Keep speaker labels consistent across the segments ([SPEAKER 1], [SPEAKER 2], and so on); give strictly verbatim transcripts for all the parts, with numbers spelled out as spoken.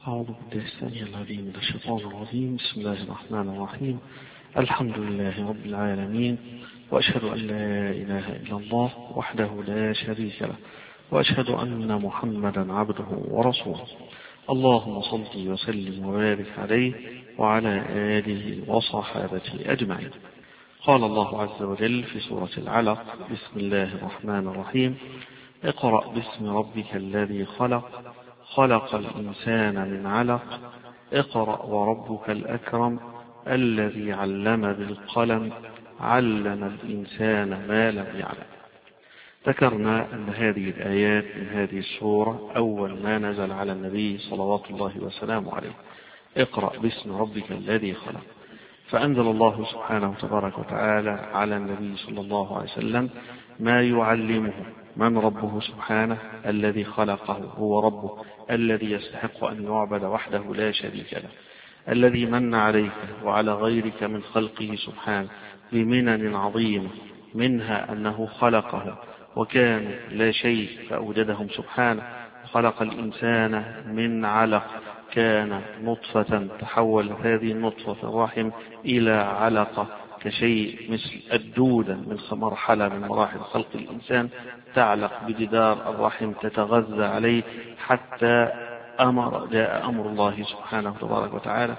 [SPEAKER 1] أعوذ بالله السميع العليم من الشيطان الرجيم. بسم الله الرحمن الرحيم. الحمد لله رب العالمين، وأشهد أن لا إله إلا الله وحده لا شريك له، وأشهد أن محمدا عبده ورسوله. اللهم صل وسلم وبارك عليه وعلى آله وصحابته أجمعين. قال الله عز وجل في سورة العلق: بسم الله الرحمن الرحيم. اقرأ باسم ربك الذي خلق خلق الإنسان من علق اقرأ وربك الأكرم الذي علم بالقلم علم الإنسان ما لم يعلم. ذكرنا أن هذه الآيات من هذه السورة أول ما نزل على النبي صلوات الله وسلامه عليه. اقرأ باسم ربك الذي خلق، فأنزل الله سبحانه تبارك وتعالى على النبي صلى الله عليه وسلم ما يعلمه من ربه سبحانه الذي خلقه، هو ربه الذي يستحق أن يعبد وحده لا شريك له، الذي من عليك وعلى غيرك من خلقه سبحانه بمنن عظيمة، منها أنه خلقه وكان لا شيء فأوجدهم سبحانه، خلق الإنسان من علق كان نطفة تحول هذه النطفة في الرحم إلى علقة كشيء مثل الدودة من مرحلة من مراحل خلق الإنسان تعلق بجدار الرحم تتغذى عليه حتى أمر جاء أمر الله سبحانه تبارك وتعالى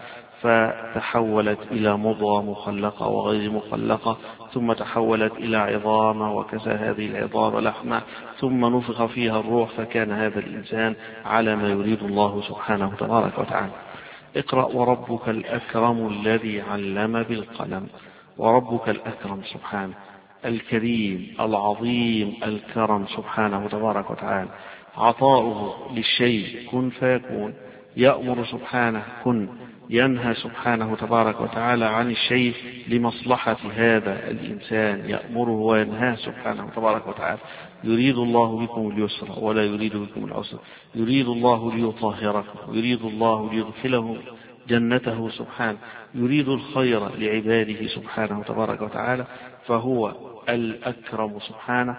[SPEAKER 1] فتحولت إلى مضغة مخلقة وغير مخلقة، ثم تحولت إلى عظام وكسى هذه العظام لحمة، ثم نفخ فيها الروح فكان هذا الإنسان على ما يريد الله سبحانه تبارك وتعالى. اقرأ وربك الأكرم الذي علم بالقلم. وربك الأكرم سبحانه الكريم العظيم الكرم سبحانه تبارك وتعالى، عطاؤه للشيء كن فيكون، يأمر سبحانه كن، ينهى سبحانه تبارك وتعالى عن الشيء لمصلحة هذا الإنسان، يأمره وينهاه سبحانه تبارك وتعالى. يريد الله بكم اليسر ولا يريد بكم العسر، يريد الله ليطهركم، يريد الله ليدخله جنته سبحانه، يريد الخير لعباده سبحانه تبارك وتعالى، فهو الأكرم سبحانه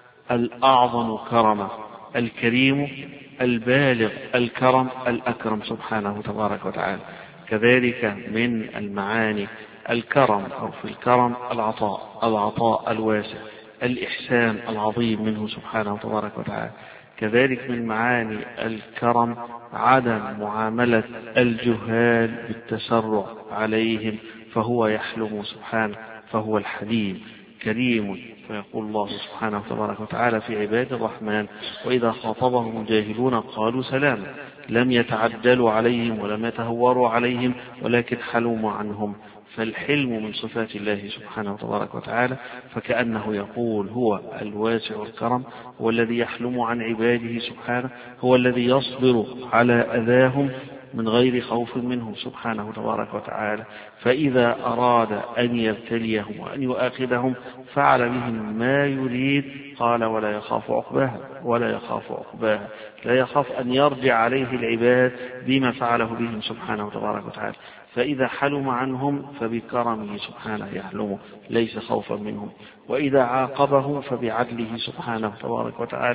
[SPEAKER 1] الأعظم كرما، الكريم البالغ الكرم الأكرم سبحانه تبارك وتعالى. كذلك من المعاني الكرم أو في الكرم العطاء، العطاء الواسع، الإحسان العظيم منه سبحانه تبارك وتعالى. كذلك من معاني الكرم عدم معاملة الجهال بالتسرع عليهم، فهو يحلم سبحانه، فهو الحليم كريم. فيقول الله سبحانه تبارك وتعالى في عباد الرحمن: وإذا خاطبهم الجاهلون قالوا سلاما، لم يتعدلوا عليهم ولم يتهوروا عليهم ولكن حلموا عنهم. فالحلم من صفات الله سبحانه تبارك وتعالى، فكأنه يقول هو الواسع الكرم، هو الذي يحلم عن عباده سبحانه، هو الذي يصبر على أذاهم من غير خوف منه سبحانه تبارك وتعالى. فإذا أراد أن يبتليهم وأن يؤاخذهم فعل بهم ما يريد، قال: ولا يخاف عقباها، ولا يخاف عقباها، لا يخاف أن يرجع عليه العباد بما فعله بهم سبحانه تبارك وتعالى. فإذا حلم عنهم فبكرمه سبحانه يحلمه ليس خوفا منهم، وإذا عاقبهم فبعدله سبحانه تبارك وتعالى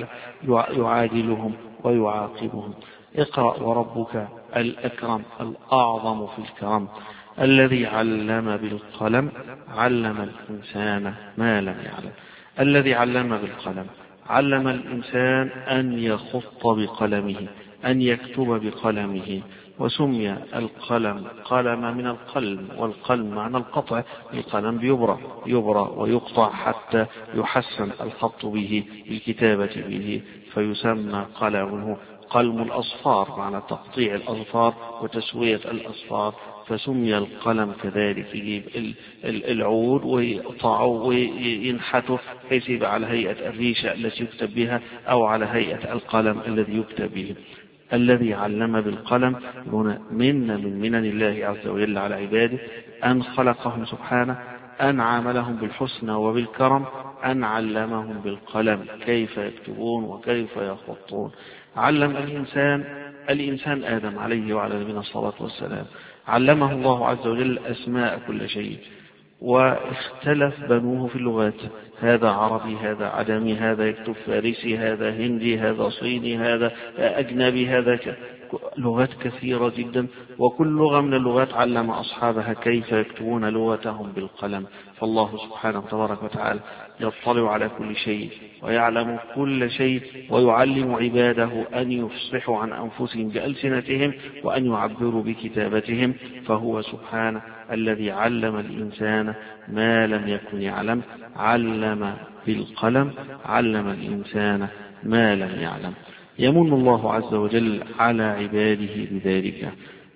[SPEAKER 1] يعادلهم ويعاقبهم. اقرأ وربك الأكرم الأعظم في الكرم الذي علم بالقلم علم الإنسان ما لم يعلم. الذي علم بالقلم علم الإنسان أن يخط بقلمه، أن يكتب بقلمه، وسمي القلم قلم من القلم، والقلم معنى القطع، القلم بيبرى يبرى ويقطع حتى يحسن الخط به بالكتابة به، فيسمى قلمه قلم الأصفار معنى تقطيع الأظفار وتسوية الأصفار، فسمي القلم كذلك. يجيب العود ويقطعه وينحته بحيث يبقى على هيئة الريشة التي يكتب بها أو على هيئة القلم الذي يكتب به. الذي علم بالقلم هنا من من منن الله عز وجل على عباده أن خلقهم سبحانه، أن عاملهم بالحسنى وبالكرم، أن علمهم بالقلم كيف يكتبون وكيف يخطون. علم الإنسان الإنسان آدم عليه وعلى نبينا الصلاة والسلام، علمه الله عز وجل أسماء كل شيء، واختلف بنوه في اللغات، هذا عربي هذا عجمي هذا يكتب فارسي هذا هندي هذا صيني هذا أجنبي هذا ك... لغات كثيرة جدا، وكل لغة من اللغات علم أصحابها كيف يكتبون لغتهم بالقلم. فالله سبحانه تبارك وتعالى يطلع على كل شيء ويعلم كل شيء، ويعلم عباده أن يفصحوا عن أنفسهم بألسنتهم وأن يعبروا بكتابتهم. فهو سبحانه الذي علم الإنسان ما لم يكن يعلم، علم بالقلم، علم الإنسان ما لم يعلم. يمن الله عز وجل على عباده بذلك،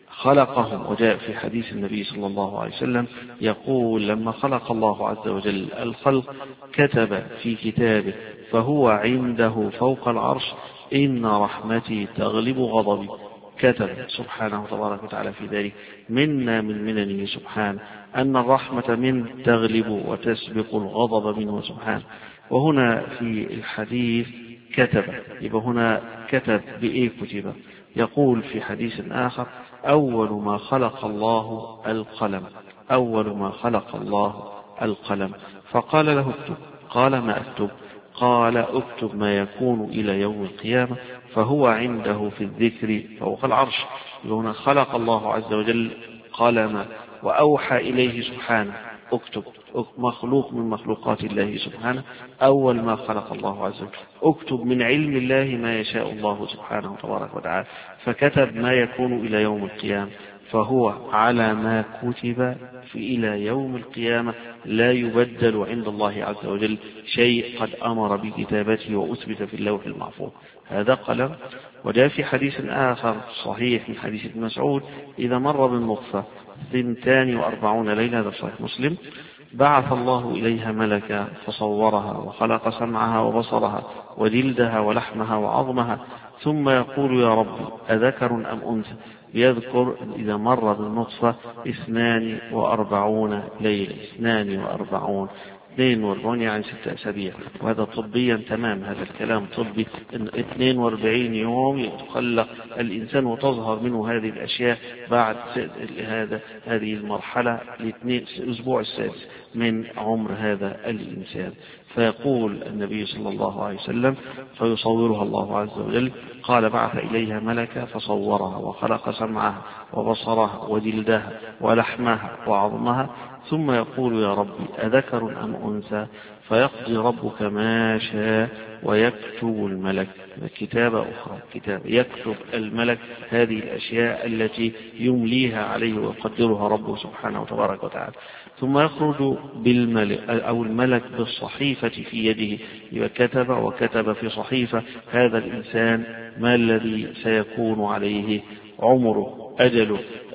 [SPEAKER 1] خلقهم. وجاء في حديث النبي صلى الله عليه وسلم يقول: لما خلق الله عز وجل الخلق كتب في كتابه فهو عنده فوق العرش: إن رحمتي تغلب غضبي. كتب سبحانه تبارك وتعالى في ذلك. منا من مننه سبحانه أن الرحمة منه تغلب وتسبق الغضب منه سبحانه. وهنا في الحديث كتب، يبقى هنا كتب بإيه كتب؟ يقول في حديث آخر: أول ما خلق الله القلم، أول ما خلق الله القلم، فقال له اكتب. قال: ما أكتب؟ قال: اكتب ما يكون إلى يوم القيامة، فهو عنده في الذكر فوق العرش. هنا خلق الله عز وجل قلم وأوحى إليه سبحانه: اكتب. مخلوق من مخلوقات الله سبحانه، أول ما خلق الله عز وجل. اكتب من علم الله ما يشاء الله سبحانه تبارك وتعالى، فكتب ما يكون إلى يوم القيامة، فهو على ما كتب في إلى يوم القيامة، لا يبدل عند الله عز وجل شيء قد أمر بكتابته وأثبت في اللوح المحفوظ. هذا قلم. وجاء في حديث آخر صحيح من حديث ابن مسعود: إذا مر بالنطفة ثنتان وأربعون ليلة، هذا صحيح مسلم، بعث الله إليها ملكا فصورها وخلق سمعها وبصرها وجلدها ولحمها وعظمها، ثم يقول: يا رب أذكر أم أنثى؟ يذكر إذا مر بالنطفة اثنان وأربعون ليلة، اثنان وأربعون اثنين وأربعين يعني ستة أسابيع. وهذا طبيا تمام، هذا الكلام طبي. اثنين وأربعين يوم يتخلق الإنسان وتظهر منه هذه الأشياء بعد هذا هذه المرحلة الأسبوع السادس من عمر هذا الإنسان. فيقول النبي صلى الله عليه وسلم: فيصورها الله عز وجل. قال: بعث إليها ملكا فصورها وخلق سمعها وبصرها وجلدها ولحمها وعظمها، ثم يقول: يا ربي أذكر أم أنثى؟ فيقضي ربك ما شاء ويكتب الملك. كتابة أخرى، كتاب يكتب الملك هذه الأشياء التي يمليها عليه ويقدرها ربه سبحانه وتبارك وتعالى. ثم يخرج بالملك أو الملك بالصحيفة في يده، كتب وكتب في صحيفة هذا الإنسان ما الذي سيكون عليه، عمره، أجله،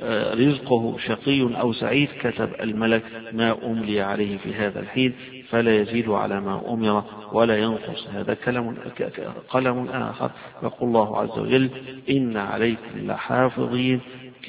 [SPEAKER 1] رزقه، شقي أو سعيد. كتب الملك ما أملي عليه في هذا الحين، فلا يزيد على ما أمر ولا ينقص. هذا كلام قلم آخر. يقول الله عز وجل: إن عليكم لحافظين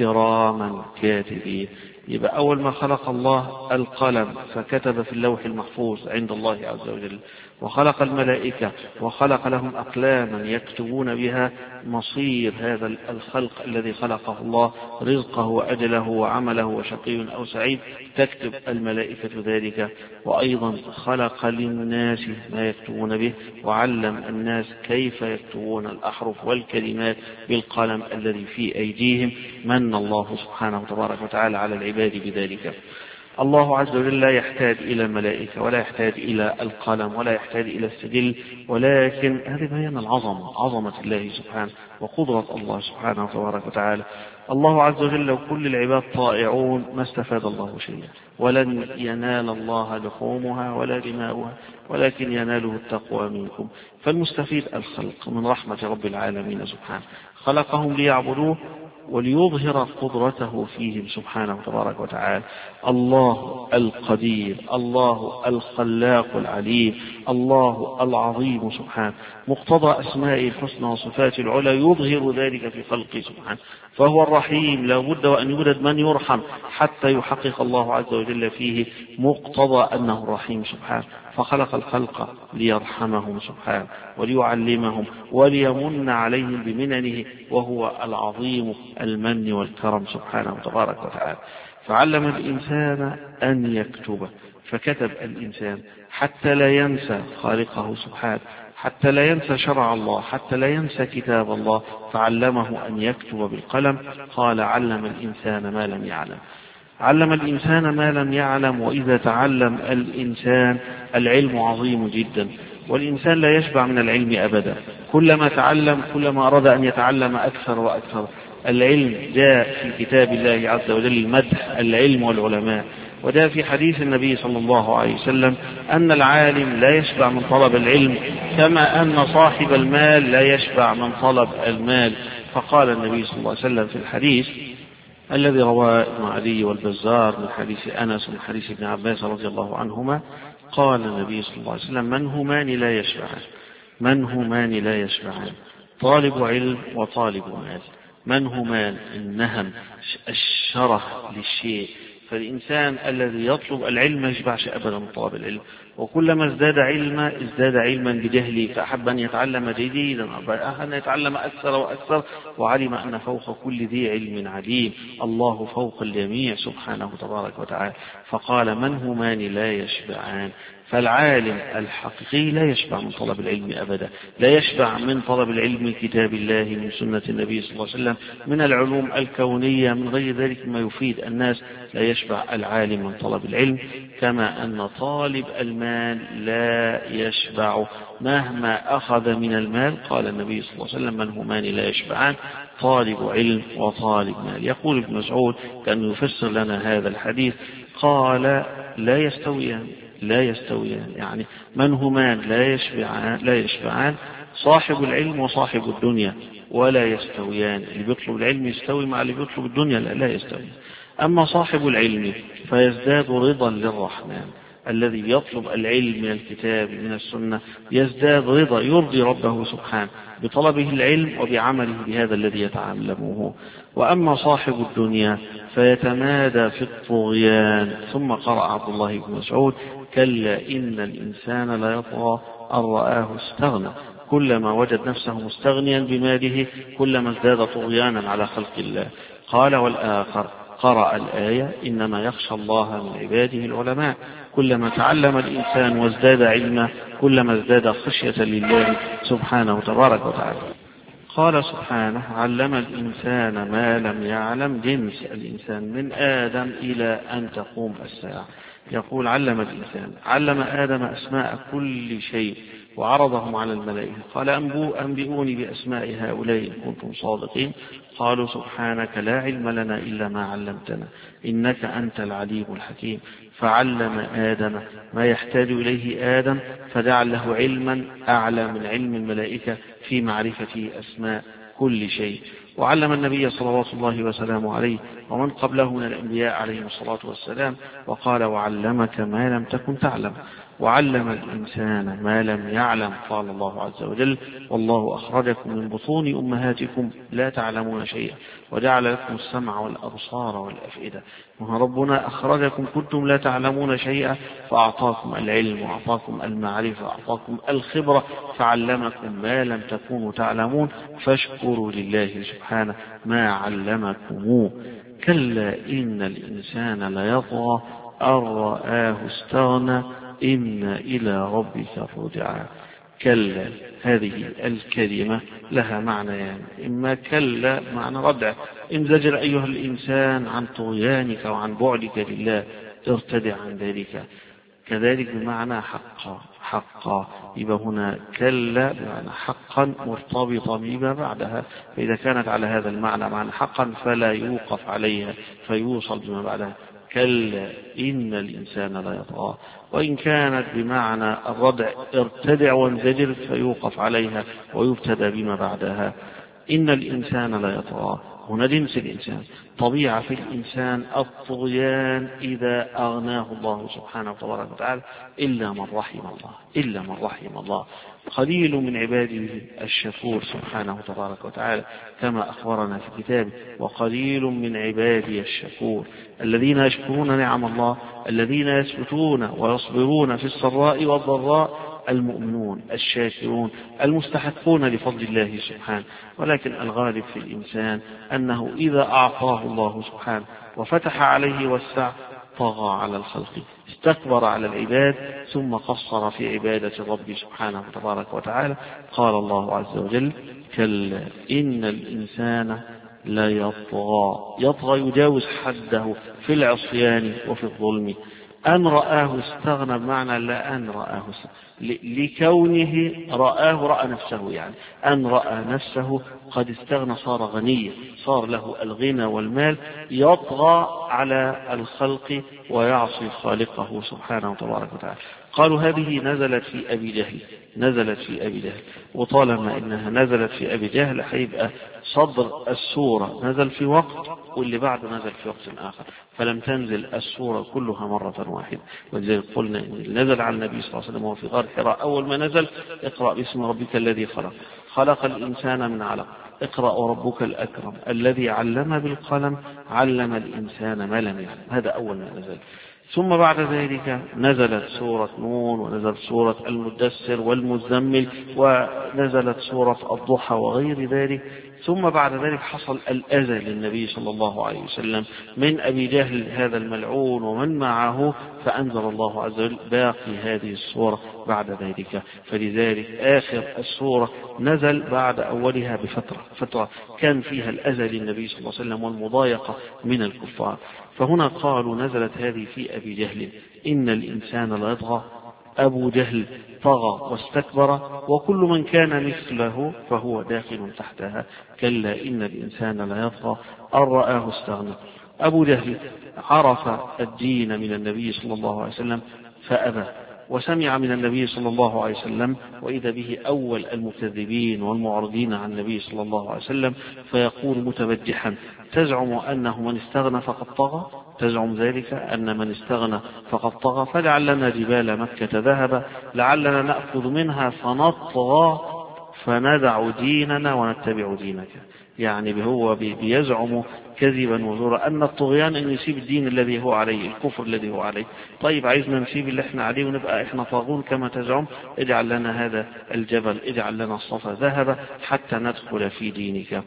[SPEAKER 1] كراما كاتبين. يبقى أول ما خلق الله القلم فكتب في اللوح المحفوظ عند الله عز وجل، وخلق الملائكة وخلق لهم أقلاما يكتبون بها مصير هذا الخلق الذي خلقه الله، رزقه وأجله وعمله وشقي أو سعيد، تكتب الملائكة ذلك. وأيضا خلق للناس ما يكتبون به، وعلم الناس كيف يكتبون الأحرف والكلمات بالقلم الذي في أيديهم. من الله سبحانه وتبارك وتعالى على العباد بذلك. الله عز وجل لا يحتاج إلى الملائكة ولا يحتاج إلى القلم ولا يحتاج إلى السجل، ولكن هذه بيان العظمة، عظمة الله سبحانه وقدرة الله سبحانه وتبارك وتعالى. الله عز وجل لو كل العباد طائعون ما استفاد الله شيئا، ولن ينال الله لحومها ولا دماؤها، ولكن يناله التقوى منكم. فالمستفيد الخلق من رحمة رب العالمين سبحانه، خلقهم ليعبدوه وليظهر قدرته فيهم سبحانه تبارك وتعالى. الله القدير، الله الخلاق العليم، الله العظيم سبحانه، مقتضى أسمائه الحسنى وصفاته العلى يظهر ذلك في خلقه سبحانه. فهو الرحيم، لا بد وأن يوجد من يرحم حتى يحقق الله عز وجل فيه مقتضى أنه الرحيم سبحانه. فخلق الخلق ليرحمهم سبحانه وليعلمهم وليمن عليهم بمننه، وهو العظيم المن والكرم سبحانه وتبارك وتعالى. فعلم الإنسان أن يكتب، فكتب الإنسان حتى لا ينسى خالقه سبحانه، حتى لا ينسى شرع الله، حتى لا ينسى كتاب الله، فعلمه أن يكتب بالقلم. قال علم الإنسان ما لم يعلم. علم الإنسان ما لم يعلم. وإذا تعلم الإنسان العلم عظيم جدا، والإنسان لا يشبع من العلم أبدا. كلما تعلم كلما أراد أن يتعلم أكثر وأكثر. العلم جاء في كتاب الله عز وجل مدح العلم والعلماء، وجاء في حديث النبي صلى الله عليه وسلم أن العالم لا يشبع من طلب العلم، كما أن صاحب المال لا يشبع من طلب المال. فقال النبي صلى الله عليه وسلم في الحديث الذي رواه ابن علي والبزار من حديث أنس ومن حديث ابن عباس رضي الله عنهما، قال النبي صلى الله عليه وسلم: من همان لا يشبعان، من همان لا يشبعان، طالب علم وطالب مال. من همان النهم، الشره للشيء. فالإنسان الذي يطلب العلم ما يشبعش أبدا من طلب العلم، وكلما ازداد علما ازداد علما بجهله، فأحب أن يتعلم جديدا، أن يتعلم أكثر وأكثر، وعلم أن فوق كل ذي علم عليم، الله فوق الجميع سبحانه تبارك وتعالى. فقال: من همان لا يشبعان. فالعالم الحقيقي لا يشبع من طلب العلم أبدا، لا يشبع من طلب العلم من كتاب الله، من سنة النبي صلى الله عليه وسلم، من العلوم الكونية، من غير ذلك ما يفيد الناس. لا يشبع العالم من طلب العلم، كما أن طالب المال لا يشبع مهما أخذ من المال. قال النبي صلى الله عليه وسلم: من همان لا يشبعان، طالب علم وطالب مال. يقول ابن مسعود كأنه يفسر لنا هذا الحديث، قال: لا يستويان، لا يستويان، يعني من همان لا يشبعان، لا يشبعان، صاحب العلم وصاحب الدنيا، ولا يستويان. اللي بيطلب العلم يستوي مع اللي بيطلب الدنيا؟ لا, لا يستوي. أما صاحب العلم فيزداد رضا للرحمن. الذي يطلب العلم من الكتاب من السنة يزداد رضا، يرضي ربه سبحانه بطلبه العلم وبعمله بهذا الذي يتعلمه. وأما صاحب الدنيا فيتمادى في الطغيان. ثم قرأ عبد الله بن مسعود: كلا إن الإنسان لا يطغى أن رآه استغنى. كلما وجد نفسه مستغنيا بماله كلما ازداد طغيانا على خلق الله. قال: والآخر قرأ الآية: إنما يخشى الله من عباده العلماء. كلما تعلم الإنسان وازداد علما كلما ازداد خشية لله سبحانه تبارك وتعالى. قال سبحانه: علم الإنسان ما لم يعلم. جنس الإنسان من آدم إلى أن تقوم الساعة. يقول: علم الإنسان، علم آدم أسماء كل شيء وعرضهم على الملائكة. قال: أنبئوني بأسماء هؤلاء إن كنتم صادقين. قالوا: سبحانك لا علم لنا إلا ما علمتنا إنك أنت العليم الحكيم. فعلم آدم ما يحتاج إليه آدم، فجعل له علما أعلى من علم الملائكة في معرفة أسماء كل شيء. وعلم النبي صلوات الله وسلامه عليه ومن قبله من الأنبياء عليهم الصلاة والسلام، وقال: وعلمك ما لم تكن تعلم. وعلم الإنسان ما لم يعلم. قال الله عز وجل: والله أخرجكم من بطون أمهاتكم لا تعلمون شيئا وجعل لكم السمع والأبصار والأفئدة. ربنا أخرجكم كنتم لا تعلمون شيئا فأعطاكم العلم وأعطاكم المعرفة وأعطاكم الخبرة فعلمكم ما لم تكونوا تعلمون فاشكروا لله سبحانه ما علمكم. كلا إن الإنسان ليطغى أن رآه استغنى إن إلى ربك الرجعى. كلا، هذه الكلمة لها معنيان، يعني إما كلا معنى ردع، انزجر أيها الإنسان عن طغيانك وعن بعدك لله، ارتدع عن ذلك. كذلك بمعنى حقا، حقا يبقى هنا كلا بمعنى حقا مرتبطة بما بعدها، فإذا كانت على هذا المعنى معنى حقا فلا يوقف عليها فيوصل بما بعدها. كلا إن الإنسان لا يطغى. وإن كانت بمعنى الردع ارتدع وانزجر فيوقف عليها ويبتدى بما بعدها. إن الإنسان لا يطغى، هنا جنس الإنسان، طبيعة في الإنسان الطغيان إذا أغناه الله سبحانه وتبارك وتعالى، إلا من رحم الله، إلا من رحم الله. قليل من عباده الشكور سبحانه وتبارك وتعالى كما أخبرنا في كتابه: وقليل من عبادي الشكور. الذين يشكرون نعم الله، الذين يثبتون ويصبرون في السراء والضراء، المؤمنون الشاكرون المستحقون لفضل الله سبحانه. ولكن الغالب في الإنسان أنه إذا أعطاه الله سبحانه وفتح عليه وسع طغى على الخلق، استكبر على العباد ثم قصر في عبادة ربه سبحانه وتبارك وتعالى. قال الله عز وجل: كلا إن الإنسان لا يطغى. يطغى يجاوز حده في العصيان وفي الظلم. أن رآه استغنى بمعنى لا أن رآه لكونه رآه رأى نفسه، يعني أن رأى نفسه قد استغنى صار غنيا، صار له الغنى والمال، يطغى على الخلق ويعصي خالقه سبحانه وتبارك وتعالى. قالوا هذه نزلت في أبي جهل، نزلت في أبي جهل، وطالما إنها نزلت في أبي جهل هيبقى صدر السورة نزل في وقت واللي بعده نزل في وقت آخر، فلم تنزل السورة كلها مرة واحدة. ولذلك قلنا إن نزل على النبي صلى الله عليه وسلم وهو في غار حراء أول ما نزل: اقرأ باسم ربك الذي خلق، خلق الإنسان من علق، اقرأ وربك الأكرم الذي علم بالقلم، علم الإنسان ما لم يعلم. هذا أول ما نزل. ثم بعد ذلك نزلت سورة نون، ونزلت سورة المدثر والمزمل، ونزلت سورة الضحى وغير ذلك. ثم بعد ذلك حصل الأذى للنبي صلى الله عليه وسلم من أبي جهل هذا الملعون ومن معه، فأنزل الله عز وجل باقي هذه السورة بعد ذلك. فلذلك آخر السورة نزل بعد أولها بفترة فترة كان فيها الأذى للنبي صلى الله عليه وسلم والمضايقة من الكفار. فهنا قالوا نزلت هذه في أبي جهل، إن الإنسان لا يطغى. أبو جهل طغى واستكبر، وكل من كان مثله فهو داخل تحتها. كلا إن الإنسان لا يطغى أن رآه استغنى. أبو جهل عرف الدين من النبي صلى الله عليه وسلم فأبى، وسمع من النبي صلى الله عليه وسلم وإذا به أول المكذبين والمعرضين عن النبي صلى الله عليه وسلم، فيقول متبجحا: تزعم أنه من استغنى فقد طغى؟ تزعم ذلك أن من استغنى فقد طغى؟ فلعلنا جبال مكة ذهب، لعلنا نأخذ منها فنطغى فندع ديننا ونتبع دينك. يعني هو بيزعم كذبا وزورا أن الطغيان أن يسيب الدين الذي هو عليه، الكفر الذي هو عليه. طيب عايزنا نسيب اللي احنا عليه ونبقى احنا طاغون كما تزعم؟ اجعل لنا هذا الجبل، اجعل لنا الصفا ذهب حتى ندخل في دينك.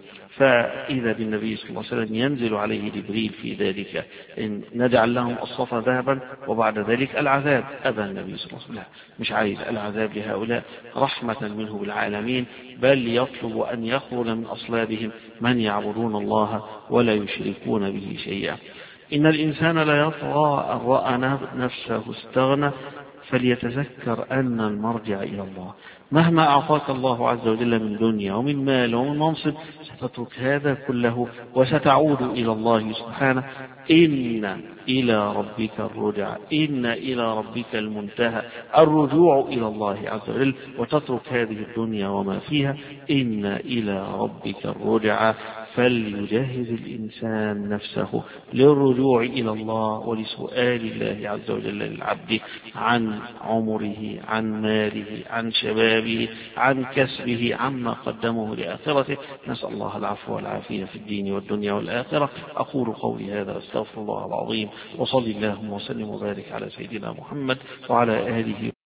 [SPEAKER 1] فإذا بالنبي صلى الله عليه وسلم ينزل عليه جبريل في ذلك: إن نجعل لهم الصفا ذهبا وبعد ذلك العذاب. أبى النبي صلى الله عليه وسلم، مش عايز العذاب لهؤلاء رحمة منه بالعالمين، بل يطلب أن يخرج من أصلابهم من يعبدون الله ولا يشركون به شيئا. إن الإنسان لا يطغى أن رأى نفسه استغنى، فليتذكر أن المرجع إلى الله. مهما أعطاك الله عز وجل من دنيا ومن مال ومن منصب ستترك هذا كله وستعود إلى الله سبحانه. إن إلى ربك الرجع، إن إلى ربك المنتهى، الرجوع إلى الله عز وجل، وتترك هذه الدنيا وما فيها. إن إلى ربك الرجع، فليجهز الإنسان نفسه للرجوع إلى الله ولسؤال الله عز وجل للعبد عن عمره، عن ماله، عن شبابه، عن كسبه، عما قدمه لآخرته. نسأل الله العفو والعافية في الدين والدنيا والآخرة. أقول قولي هذا أستغفر الله العظيم، وصلي اللهم وسلم وبارك على سيدنا محمد وعلى آله